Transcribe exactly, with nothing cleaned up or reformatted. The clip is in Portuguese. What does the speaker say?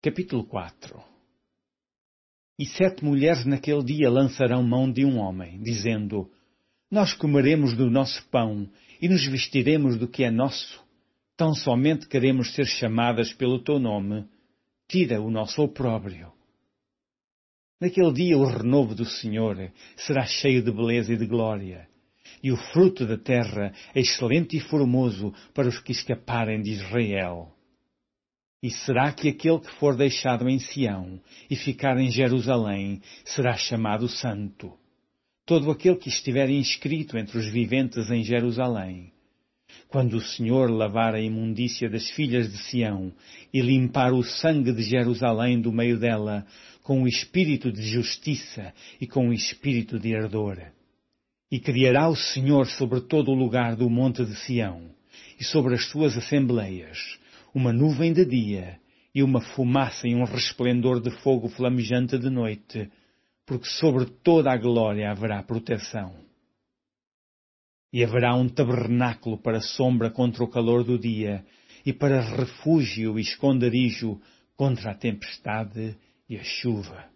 Capítulo quatro. E sete mulheres naquele dia lançarão mão de um homem, dizendo: Nós comeremos do nosso pão e nos vestiremos do que é nosso. Tão somente queremos ser chamadas pelo teu nome. Tira o nosso opróbrio. Naquele dia o renovo do Senhor será cheio de beleza e de glória, e o fruto da terra excelente e formoso para os que escaparem de Israel. E será que aquele que for deixado em Sião e ficar em Jerusalém será chamado santo? Todo aquele que estiver inscrito entre os viventes em Jerusalém. Quando o Senhor lavar a imundícia das filhas de Sião e limpar o sangue de Jerusalém do meio dela, com o espírito de justiça e com o espírito de ardor. E criará o Senhor sobre todo o lugar do monte de Sião e sobre as suas assembleias uma nuvem de dia e uma fumaça e um resplendor de fogo flamejante de noite, porque sobre toda a glória haverá proteção. E haverá um tabernáculo para sombra contra o calor do dia e para refúgio e esconderijo contra a tempestade e a chuva.